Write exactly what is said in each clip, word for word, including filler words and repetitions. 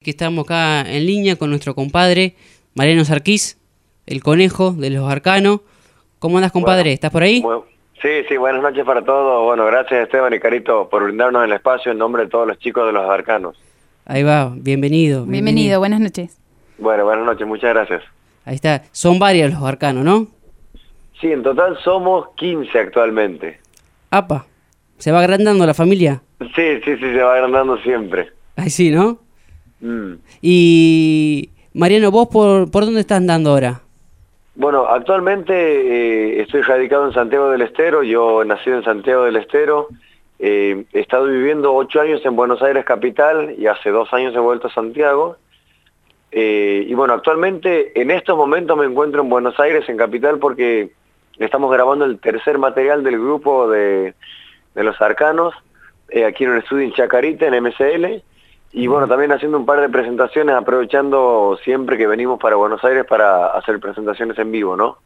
que estamos acá en línea con nuestro compadre Mariano Sarquís, el conejo de los Arcanos. ¿Cómo andas, compadre? Bueno, ¿Estás por ahí? bueno, sí, sí, buenas noches para todos. Bueno, gracias Esteban y Carito por brindarnos el espacio en nombre de todos los chicos de los Arcanos. Ahí va, bienvenido. Bienvenido, bienvenido. Buenas noches. Bueno, buenas noches, muchas gracias. Ahí está, son varios los Arcanos, ¿no? Sí, en total somos quince actualmente. Apa, ¿se va agrandando la familia? Sí, sí, sí, se va agrandando siempre. Ahí sí, ¿no? Mm. Y Mariano, ¿vos por, por dónde estás andando ahora? Bueno, actualmente eh, estoy radicado en Santiago del Estero, yo nacido en Santiago del Estero, eh, he estado viviendo ocho años en Buenos Aires capital y hace dos años he vuelto a Santiago. Eh, y bueno, actualmente en estos momentos me encuentro en Buenos Aires, en capital, porque estamos grabando el tercer material del grupo de, de los Arcanos, eh, aquí en un estudio en Chacarita, en M C L, y bueno, también haciendo un par de presentaciones, aprovechando siempre que venimos para Buenos Aires para hacer presentaciones en vivo, ¿no?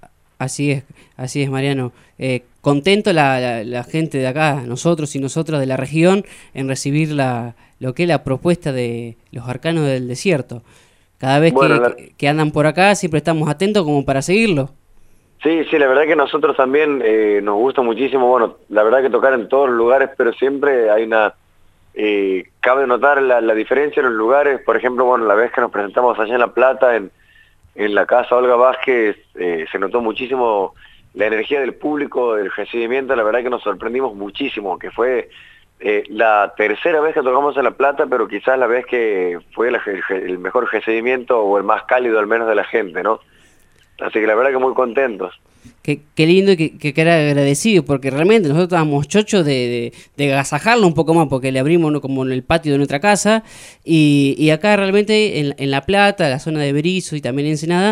Así es, así es, Mariano. Eh, contento la, la, la gente de acá, nosotros y nosotras de la región, en recibir la, lo que es la propuesta de los Arcanos del Desierto. Cada vez bueno, que, la... que, que andan por acá, siempre estamos atentos como para seguirlo. Sí, sí, la verdad que nosotros también eh, nos gusta muchísimo, bueno, la verdad que tocar en todos los lugares, pero siempre hay una... Eh, cabe notar la, la diferencia en los lugares. Por ejemplo, bueno, la vez que nos presentamos allá en La Plata, en, en la casa Olga Vázquez, eh, se notó muchísimo la energía del público, el recibimiento. La verdad que nos sorprendimos muchísimo, que fue eh, la tercera vez que tocamos en La Plata, pero quizás la vez que fue la, el, el mejor recibimiento, o el más cálido al menos, de la gente, ¿no? Así que la verdad que muy contentos. Qué, qué lindo y que, que, que era agradecido, porque realmente nosotros estábamos chochos de, de, de agasajarlo un poco más, porque le abrimos, ¿no?, como en el patio de nuestra casa, y, y acá realmente en, en La Plata, la zona de Berizo y también en Ensenada,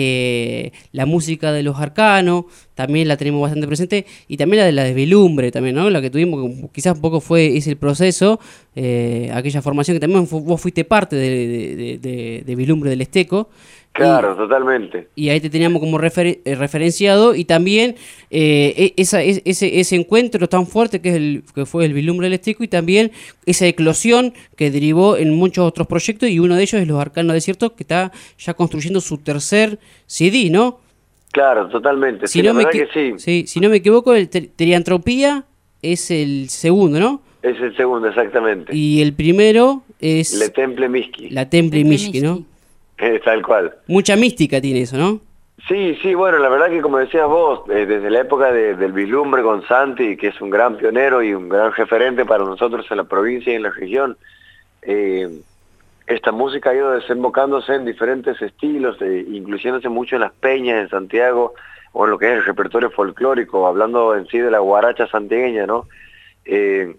eh, la música de los Arcanos también la tenemos bastante presente, y también la de la Desvilumbre también, ¿no? La que tuvimos, quizás un poco fue ese el proceso, eh, aquella formación que también fu, vos fuiste parte de, de, de, de, de Vilumbre del Esteco. Claro, y, totalmente. Y ahí te teníamos como refer, eh, referenciado, y también eh, esa, ese, ese encuentro tan fuerte que, es el, que fue el Vilumbre del Esteco, y también esa eclosión que derivó en muchos otros proyectos, y uno de ellos es Los Arcanos Desiertos, que está ya construyendo su tercer C D, ¿no? Claro, totalmente. Si, sí, no, la me verdad que sí. Sí, si no me equivoco, el Teriantropía es el segundo, ¿no? Es el segundo, exactamente. Y el primero es... Le Temple Miski. La Temple Miski, ¿no? Eh, tal cual. Mucha mística tiene eso, ¿no? Sí, sí, bueno, la verdad que como decías vos, eh, desde la época de, del Vislumbre con Santi, que es un gran pionero y un gran referente para nosotros en la provincia y en la región, eh, esta música ha ido desembocándose en diferentes estilos, eh, incluyéndose mucho en las peñas en Santiago, o en lo que es el repertorio folclórico, hablando en sí de la guaracha santiagueña, ¿no? Eh,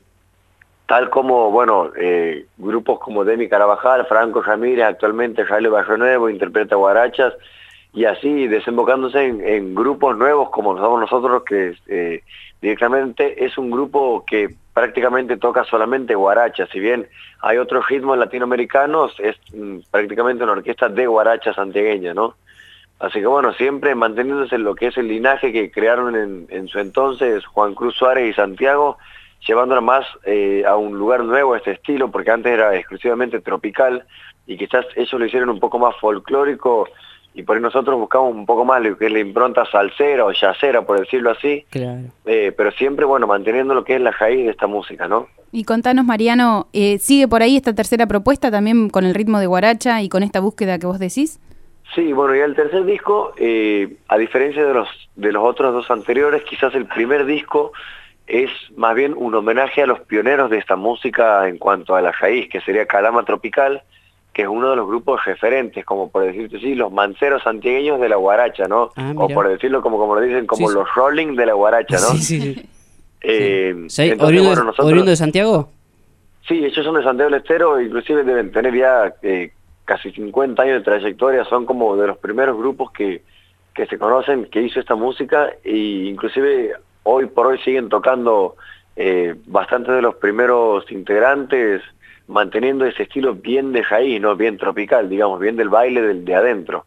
tal como, bueno, eh, grupos como Demi Carabajal, Franco Ramírez, actualmente Jaime Barrio Nuevo interpreta guarachas, y así desembocándose en, en grupos nuevos como somos nosotros, que eh, directamente es un grupo que prácticamente toca solamente guarachas. Si bien hay otros ritmos latinoamericanos, es mm, prácticamente una orquesta de guaracha santiagueña, ¿no? Así que bueno, siempre manteniéndose en lo que es el linaje que crearon en, en su entonces Juan Cruz Suárez y Santiago, llevándola más eh, a un lugar nuevo, este estilo, porque antes era exclusivamente tropical, y quizás ellos lo hicieron un poco más folclórico, y por ahí nosotros buscamos un poco más lo que es la impronta salsera o yacera, por decirlo así, claro. eh, pero siempre, bueno, manteniendo lo que es la raíz de esta música, ¿no? Y contanos, Mariano, eh, ¿sigue por ahí esta tercera propuesta también con el ritmo de guaracha y con esta búsqueda que vos decís? Sí, bueno, y el tercer disco, eh, a diferencia de los, de los otros dos anteriores, quizás el primer disco es más bien un homenaje a los pioneros de esta música en cuanto a la raíz, que sería Calama Tropical, que es uno de los grupos referentes, como por decirte así, los manceros santiagueños de la guaracha, ¿no? Ah, o por decirlo como, como lo dicen, como sí, los Rolling de la guaracha, ¿no? Sí, sí, sí. Eh, sí. entonces, ¿Oriundo, bueno, nosotros, ¿Oriundo de Santiago? Sí, ellos son de Santiago del Estero, inclusive deben tener ya eh, casi cincuenta años de trayectoria, son como de los primeros grupos que, que se conocen, que hizo esta música, e inclusive hoy por hoy siguen tocando eh, bastante de los primeros integrantes, manteniendo ese estilo bien de raíz, ¿no? Bien tropical, digamos, bien del baile del, de adentro.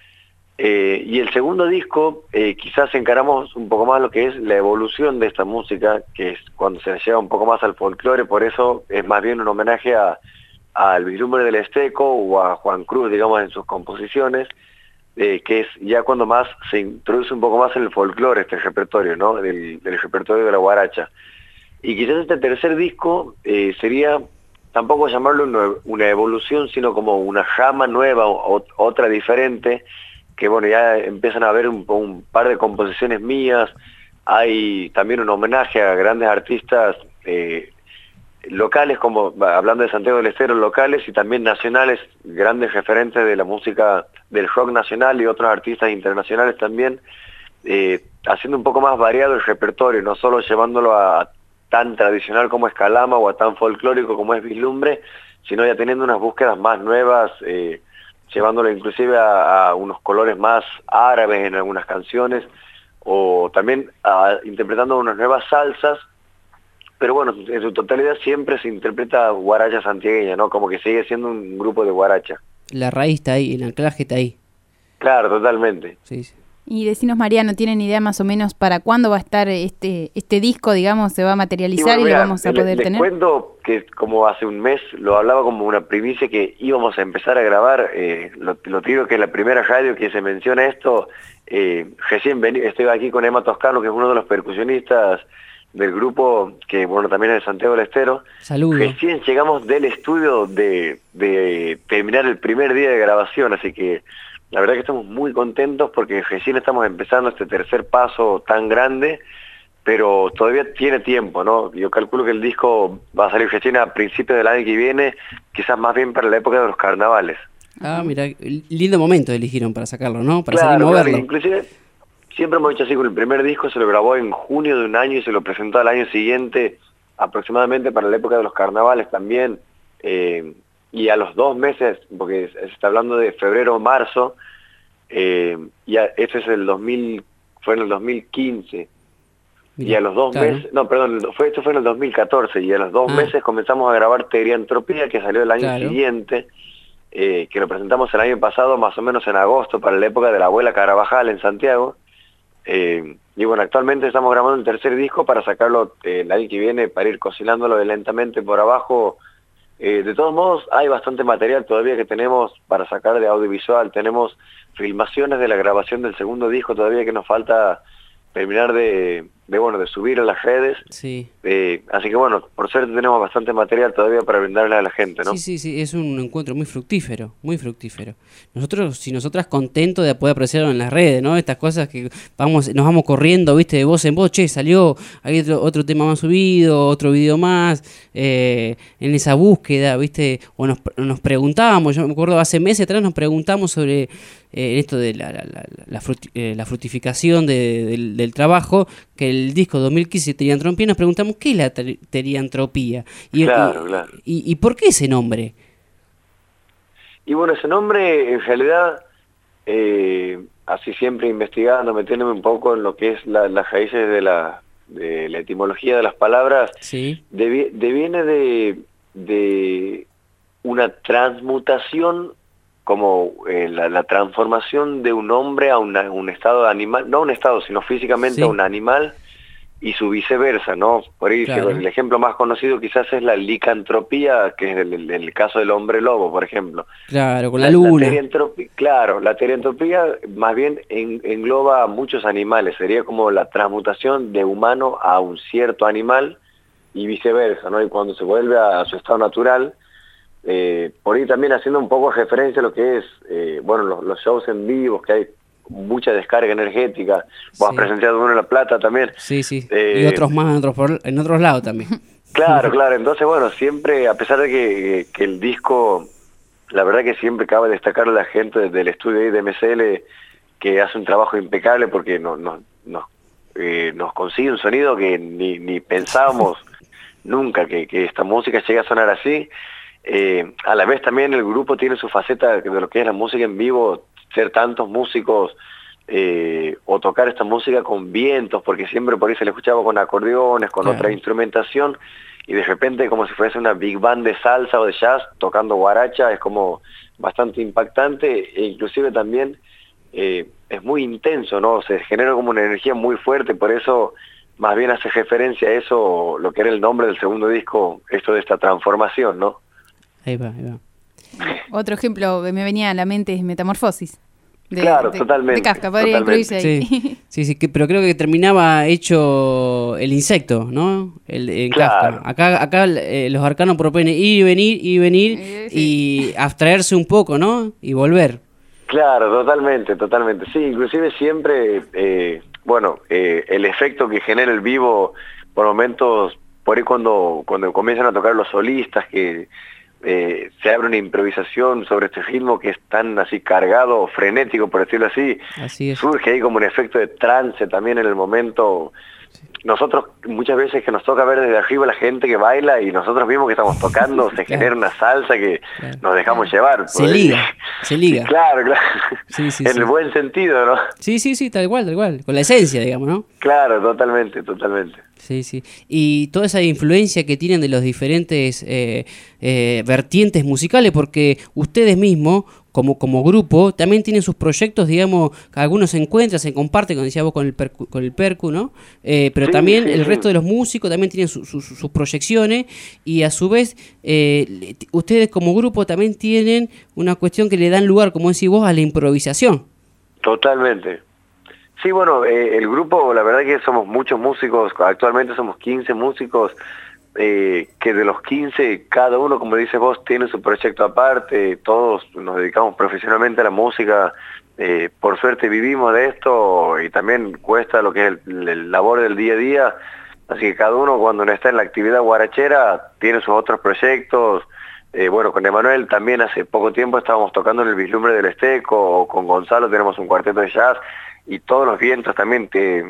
Eh, y el segundo disco, eh, quizás encaramos un poco más lo que es la evolución de esta música, que es cuando se lleva un poco más al folclore, por eso es más bien un homenaje a, al Vislumbre del Esteco o a Juan Cruz, digamos, en sus composiciones, eh, que es ya cuando más se introduce un poco más en el folclore este repertorio, ¿no? Del, del repertorio de la guaracha. Y quizás este tercer disco eh, sería, tampoco llamarlo una, una evolución, sino como una rama nueva, o, otra diferente, que bueno, ya empiezan a haber un, un par de composiciones mías, hay también un homenaje a grandes artistas eh, locales, como hablando de Santiago del Estero, locales y también nacionales, grandes referentes de la música del rock nacional y otros artistas internacionales también, eh, haciendo un poco más variado el repertorio, no solo llevándolo a tan tradicional como es Calama o a tan folclórico como es Vislumbre, sino ya teniendo unas búsquedas más nuevas, eh, llevándolo inclusive a, a unos colores más árabes en algunas canciones, o también a, interpretando unas nuevas salsas, pero bueno, en su totalidad siempre se interpreta guaracha santiagueña, ¿no? Como que sigue siendo un grupo de guaracha. La raíz está ahí, el anclaje está ahí. Claro, totalmente. Sí, sí. Y decinos, Mariano, ¿tienen idea más o menos para cuándo va a estar este este disco, digamos, se va a materializar y, bueno, y mira, lo vamos a le, poder les tener? Cuento que como hace un mes lo hablaba como una primicia que íbamos a empezar a grabar, eh, lo, lo tiro que la primera radio que se menciona esto, eh, recién vení, estoy aquí con Emma Toscano, que es uno de los percusionistas del grupo, que bueno, también es de Santiago del Estero. Saludos. Recién llegamos del estudio de, de terminar el primer día de grabación, así que la verdad que estamos muy contentos porque recién estamos empezando este tercer paso tan grande, pero todavía tiene tiempo, ¿no? Yo calculo que el disco va a salir recién a principios del año que viene, quizás más bien para la época de los carnavales. Ah, mira, lindo momento eligieron para sacarlo, ¿no? Para claro, salir a moverlo. Claro, inclusive siempre hemos hecho así con el primer disco, se lo grabó en junio de un año y se lo presentó al año siguiente, aproximadamente para la época de los carnavales también, eh, y a los dos meses, porque se está hablando de febrero o marzo, eh, ya este es el dos mil, fue en el dos mil quince, Mirá, y a los dos claro. meses, no, perdón, fue, esto fue en el dos mil catorce, y a los dos ah. meses comenzamos a grabar Teriantropía, que salió el año claro. siguiente, eh, que lo presentamos el año pasado, más o menos en agosto, para la época de la abuela Carabajal en Santiago. Eh, y bueno, actualmente estamos grabando el tercer disco para sacarlo eh, el año que viene, para ir cocinándolo lentamente por abajo. Eh, de todos modos, hay bastante material todavía que tenemos para sacar de audiovisual. Tenemos filmaciones de la grabación del segundo disco todavía que nos falta terminar de, de bueno de subir a las redes. Sí. Eh, así que bueno, por suerte tenemos bastante material todavía para brindarle a la gente, ¿no? Sí, sí, sí, es un encuentro muy fructífero, muy fructífero. Nosotros y nosotras contentos de poder apreciarlo en las redes, ¿no? Estas cosas que vamos nos vamos corriendo, viste, de voz en voz, che, salió, hay otro, otro tema más subido, otro video más, eh, en esa búsqueda, viste, o nos, nos preguntábamos, yo me acuerdo hace meses atrás nos preguntamos sobre eh, esto de la, la, la, la, fruti, eh, la frutificación de, de, del, del trabajo, que el disco dos mil quince Teriantropía, nos preguntamos qué es la teriantropía y, claro, y, claro. Y, y por qué ese nombre. Y bueno, ese nombre en realidad, eh, así siempre investigando, metiéndome un poco en lo que es la, las raíces de la, de la etimología de las palabras, sí. devi, deviene de, de una transmutación, como eh, la, la transformación de un hombre a una, un estado animal, no un estado, sino físicamente sí. a un animal, y su viceversa, ¿no? Por ahí claro. el ejemplo más conocido quizás es la licantropía, que es el, el, el caso del hombre lobo, por ejemplo. Claro, con la, la luna. La claro, la teriantropía más bien en, engloba a muchos animales, sería como la transmutación de humano a un cierto animal y viceversa, ¿no? Y cuando se vuelve a, a su estado natural, eh, por ahí también haciendo un poco referencia a lo que es, eh, bueno, los, los shows en vivo, que hay mucha descarga energética. Vos sí. has presenciado uno en La Plata también. Sí, sí. Eh, y otros más en otros, en otros lados también. Claro, claro. Entonces, bueno, siempre, a pesar de que, que el disco, la verdad que siempre cabe destacar a la gente del estudio de M C L, que hace un trabajo impecable porque no, no, no, eh, nos consigue un sonido que ni, ni pensábamos nunca que, que esta música llegue a sonar así. Eh, a la vez también el grupo tiene su faceta de lo que es la música en vivo, ser tantos músicos eh, o tocar esta música con vientos, porque siempre por ahí se le escuchaba con acordeones, con claro. otra instrumentación, y de repente como si fuese una big band de salsa o de jazz tocando guaracha, es como bastante impactante, e inclusive también eh, es muy intenso, ¿no? Se genera como una energía muy fuerte, por eso más bien hace referencia a eso, lo que era el nombre del segundo disco, esto de esta transformación, ¿no? Ahí va, ahí va. Otro ejemplo que me venía a la mente es Metamorfosis. De, claro, de, totalmente. De Kafka, podría totalmente. incluirse ahí. Sí, sí, sí que, pero creo que terminaba hecho el insecto, ¿no? El, en Claro. Kafka. Acá, acá eh, los arcanos proponen ir y venir, ir y venir Eh, sí. y abstraerse un poco, ¿no? Y volver. Claro, totalmente, totalmente. Sí, inclusive siempre, eh, bueno, eh, el efecto que genera el vivo, por momentos, por ahí cuando, cuando comienzan a tocar los solistas, que eh, se abre una improvisación sobre este ritmo que es tan así cargado, frenético, por decirlo así, Así es. surge ahí como un efecto de trance también en el momento. Nosotros muchas veces que nos toca ver desde arriba la gente que baila y nosotros mismos que estamos tocando, se Claro. genera una salsa que Claro. nos dejamos llevar. Se pues. liga, se liga. Sí, claro, claro. Sí, sí, en sí. el buen sentido, ¿no? Sí, sí, sí, tal cual, tal cual. Con la esencia, digamos, ¿no? Claro, totalmente, totalmente. Sí, sí. Y toda esa influencia que tienen de los diferentes eh, eh, vertientes musicales, porque ustedes mismos, como, como grupo, también tienen sus proyectos, digamos, algunos se encuentran, se comparten, como decía vos, con el percu, con el percu ¿no? Eh, pero Sí, también sí, el sí. resto de los músicos también tienen su- su- sus proyecciones y a su vez eh, le- ustedes como grupo también tienen una cuestión que le dan lugar, como decís vos, a la improvisación. Totalmente. Sí, bueno, eh, el grupo, la verdad que somos muchos músicos, actualmente somos quince músicos, eh, que de los quince, cada uno, como dices vos, tiene su proyecto aparte, todos nos dedicamos profesionalmente a la música, eh, por suerte vivimos de esto y también cuesta lo que es el, el labor del día a día, así que cada uno cuando no está en la actividad guarachera tiene sus otros proyectos. Eh, bueno, con Emanuel también hace poco tiempo estábamos tocando en el Vislumbre del Esteco, o con Gonzalo tenemos un cuarteto de jazz, y todos los vientos también te,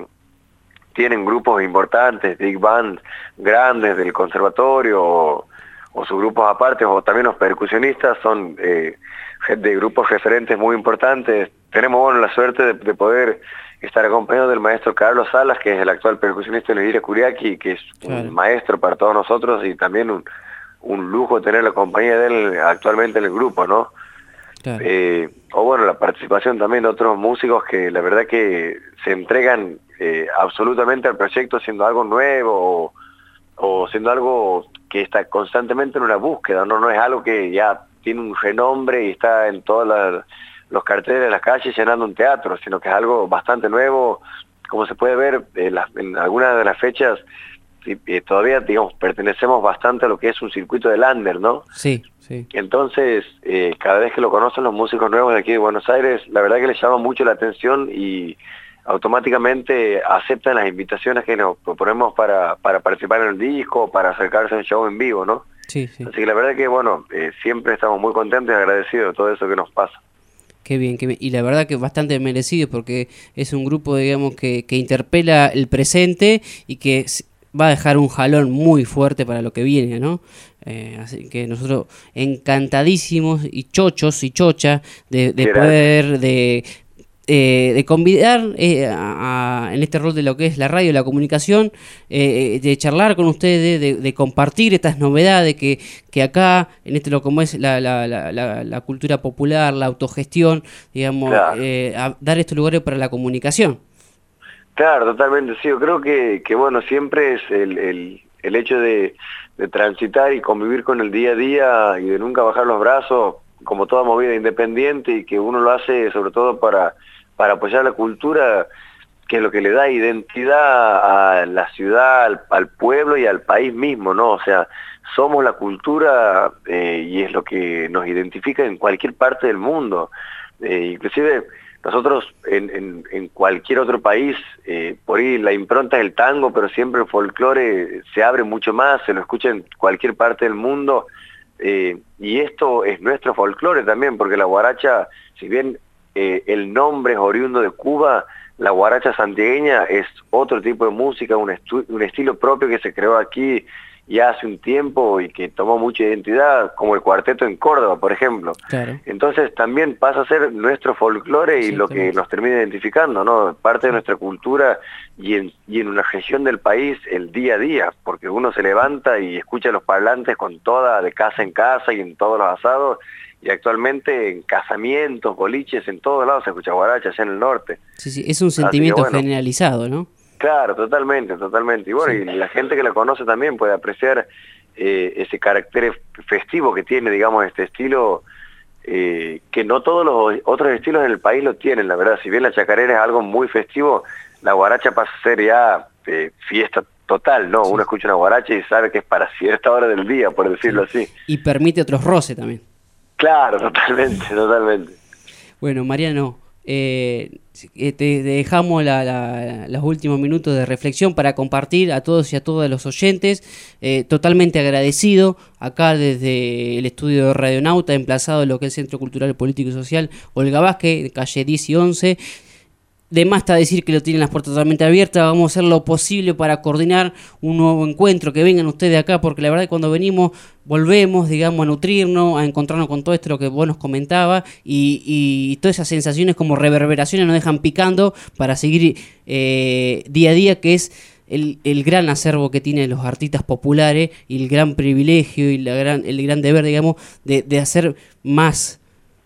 tienen grupos importantes, big bands grandes del conservatorio, o, o sus grupos aparte, o también los percusionistas son eh, de grupos referentes muy importantes. Tenemos bueno la suerte de, de poder estar acompañado del maestro Carlos Salas, que es el actual percusionista de Luis Curiaqui, que es Claro. un maestro para todos nosotros y también un un lujo tener la compañía de él actualmente en el grupo, ¿no? Claro. Eh, o bueno, la participación también de otros músicos que la verdad que se entregan eh, absolutamente al proyecto siendo algo nuevo o, o siendo algo que está constantemente en una búsqueda, ¿no? No es algo que ya tiene un renombre y está en todos los carteles de las calles llenando un teatro, sino que es algo bastante nuevo, como se puede ver eh, las, en algunas de las fechas. Sí, eh, todavía, digamos, pertenecemos bastante a lo que es un circuito de lander, ¿no? Sí, sí. Entonces, eh, cada vez que lo conocen los músicos nuevos de aquí de Buenos Aires, la verdad que les llama mucho la atención y automáticamente aceptan las invitaciones que nos proponemos para, para participar en el disco, para acercarse a un show en vivo, ¿no? Sí, sí. Así que la verdad que, bueno, eh, siempre estamos muy contentos y agradecidos de todo eso que nos pasa. Qué bien, qué bien. Y la verdad que bastante merecido porque es un grupo, digamos, que, que interpela el presente y que s- va a dejar un jalón muy fuerte para lo que viene, ¿no? Eh, así que nosotros encantadísimos y chochos y chochas de, de Gracias. poder, de, eh, de convidar eh, a- a- en este rol de lo que es la radio y la comunicación, eh, de charlar con ustedes, de, de compartir estas novedades que, que acá, en este lo como es la, la, la, la, la cultura popular, la autogestión, digamos, Claro. eh, a dar estos lugares para la comunicación. Claro, totalmente, sí, yo creo que, que bueno, siempre es el, el, el hecho de, de transitar y convivir con el día a día y de nunca bajar los brazos, como toda movida independiente, y que uno lo hace sobre todo para, para apoyar la cultura, que es lo que le da identidad a la ciudad, al, al pueblo y al país mismo, ¿no? O sea, somos la cultura eh, y es lo que nos identifica en cualquier parte del mundo. Eh, inclusive nosotros en, en, en cualquier otro país, eh, por ahí la impronta es el tango, pero siempre el folclore se abre mucho más, se lo escucha en cualquier parte del mundo, eh, y esto es nuestro folclore también, porque la guaracha, si bien eh, el nombre es oriundo de Cuba, la guaracha santiagueña es otro tipo de música, un, estu un estilo propio que se creó aquí ya hace un tiempo y que tomó mucha identidad, como el cuarteto en Córdoba, por ejemplo. Claro. Entonces también pasa a ser nuestro folclore y lo que nos termina identificando, ¿no? Parte de nuestra cultura y en, y en una región del país el día a día, porque uno se levanta y escucha los parlantes con toda, de casa en casa y en todos los asados, y actualmente en casamientos, boliches, en todos lados se escucha guaracha, allá en el norte. Sí, sí, es un sentimiento bueno, generalizado, ¿no? Claro, totalmente, totalmente. Y bueno, Sí. y la gente que la conoce también puede apreciar eh, ese carácter festivo que tiene, digamos, este estilo, eh, que no todos los otros estilos en el país lo tienen, la verdad. Si bien la chacarera es algo muy festivo, la guaracha pasa a ser ya eh, fiesta total, ¿no? Sí. Uno escucha una guaracha y sabe que es para cierta hora del día, por decirlo sí. así. Y permite otros roces también. Claro, totalmente, totalmente. Bueno, Mariano, eh, te dejamos la, la, los últimos minutos de reflexión para compartir a todos y a todas los oyentes. Eh, totalmente agradecido acá desde el estudio de Radionauta, emplazado en lo que es el Centro Cultural, Político y Social Olga Vázquez, calle diez y once. De más está decir que lo tienen las puertas totalmente abiertas. Vamos a hacer lo posible para coordinar un nuevo encuentro, que vengan ustedes acá, porque la verdad que cuando venimos volvemos, digamos, a nutrirnos, a encontrarnos con todo esto lo que vos nos comentabas, y, y todas esas sensaciones como reverberaciones nos dejan picando para seguir eh, día a día, que es el, el gran acervo que tienen los artistas populares y el gran privilegio y la gran, el gran deber, digamos, de, de hacer más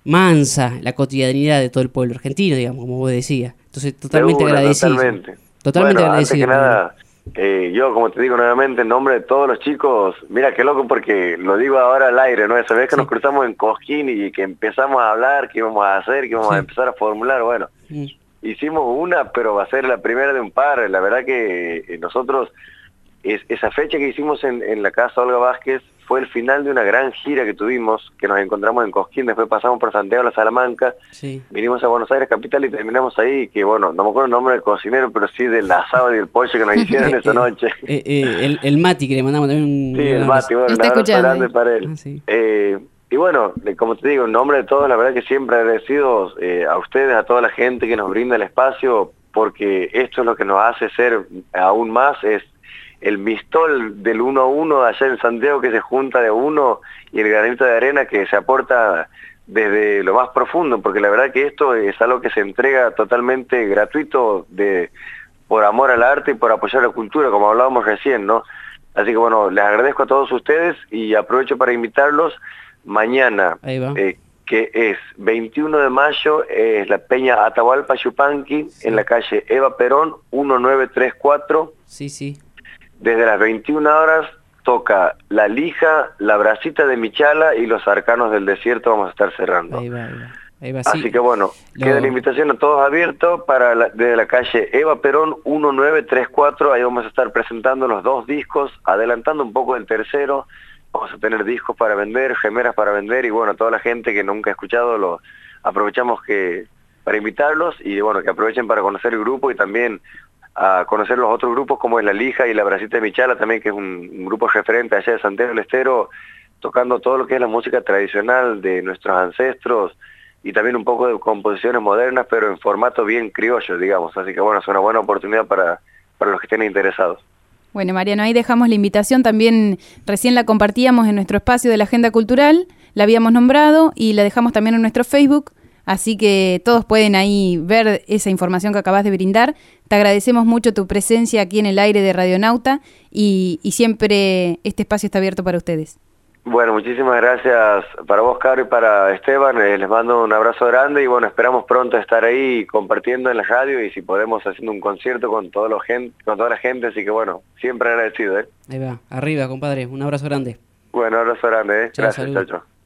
mansa la cotidianidad de todo el pueblo argentino, digamos, como vos decías. Entonces, totalmente Seguro, agradecido. Totalmente. Totalmente bueno, agradecido. Antes que nada, eh, yo, como te digo nuevamente, en nombre de todos los chicos, mira qué loco porque lo digo ahora al aire, ¿no? Esa vez que sí. nos cruzamos en Cosquín y que empezamos a hablar, qué íbamos a hacer, qué íbamos sí. a empezar a formular, bueno, mm. hicimos una, pero va a ser la primera de un par. La verdad que eh, nosotros, es, esa fecha que hicimos en, en la Casa Olga Vázquez, fue el final de una gran gira que tuvimos, que nos encontramos en Cosquín, después pasamos por Santiago de la Salamanca, sí. vinimos a Buenos Aires capital y terminamos ahí, que bueno, no me acuerdo el nombre del cocinero, pero sí del asado y del pollo que nos hicieron esa noche. Eh, eh, el, el Mati, que le mandamos también un... Sí, el Mati, bueno, un abrazo grande para él. Ah, sí. eh, y bueno, como te digo, en nombre de todos, la verdad que siempre agradecidos eh, a ustedes, a toda la gente que nos brinda el espacio, porque esto es lo que nos hace ser aún más, es el mistol del uno a uno allá en Santiago, que se junta de uno, y el granito de arena que se aporta desde lo más profundo, porque la verdad que esto es algo que se entrega totalmente gratuito, de por amor al arte y por apoyar la cultura, como hablábamos recién, ¿no? Así que bueno, les agradezco a todos ustedes y aprovecho para invitarlos mañana, eh, que es veintiuno de mayo, es eh, la Peña Atahualpa Yupanqui, sí. en la calle Eva Perón, mil novecientos treinta y cuatro. Sí, sí. Desde las veintiuna horas toca La Lija, La Bracita de Michala y Los Arcanos del Desierto. Vamos a estar cerrando. Ahí va, ahí va. Ahí va, Así sí. que bueno, Lo... queda la invitación a todos abiertos para la, desde la calle Eva Perón mil novecientos treinta y cuatro. Ahí vamos a estar presentando los dos discos, adelantando un poco el tercero. Vamos a tener discos para vender, gemeras para vender, y bueno, toda la gente que nunca ha escuchado, lo aprovechamos que para invitarlos, y bueno, que aprovechen para conocer el grupo y también a conocer los otros grupos como es La Lija y La Bracita de Michala también, que es un, un grupo referente allá de Santiago del Estero, tocando todo lo que es la música tradicional de nuestros ancestros y también un poco de composiciones modernas, pero en formato bien criollo, digamos. Así que bueno, es una buena oportunidad para, para los que estén interesados. Bueno, Mariano, ahí dejamos la invitación, también recién la compartíamos en nuestro espacio de la Agenda Cultural, la habíamos nombrado y la dejamos también en nuestro Facebook. Así que todos pueden ahí ver esa información que acabas de brindar. Te agradecemos mucho tu presencia aquí en el aire de Radionauta y, y siempre este espacio está abierto para ustedes. Bueno, muchísimas gracias para vos, Caro, y para Esteban. Eh, les mando un abrazo grande y bueno, esperamos pronto estar ahí compartiendo en la radio y si podemos haciendo un concierto con, todo lo gente, con toda la gente. Así que bueno, siempre agradecido. ¿eh? Ahí va, arriba, compadre. Un abrazo grande. Bueno, un abrazo grande. ¿eh? Gracias, chao, chao.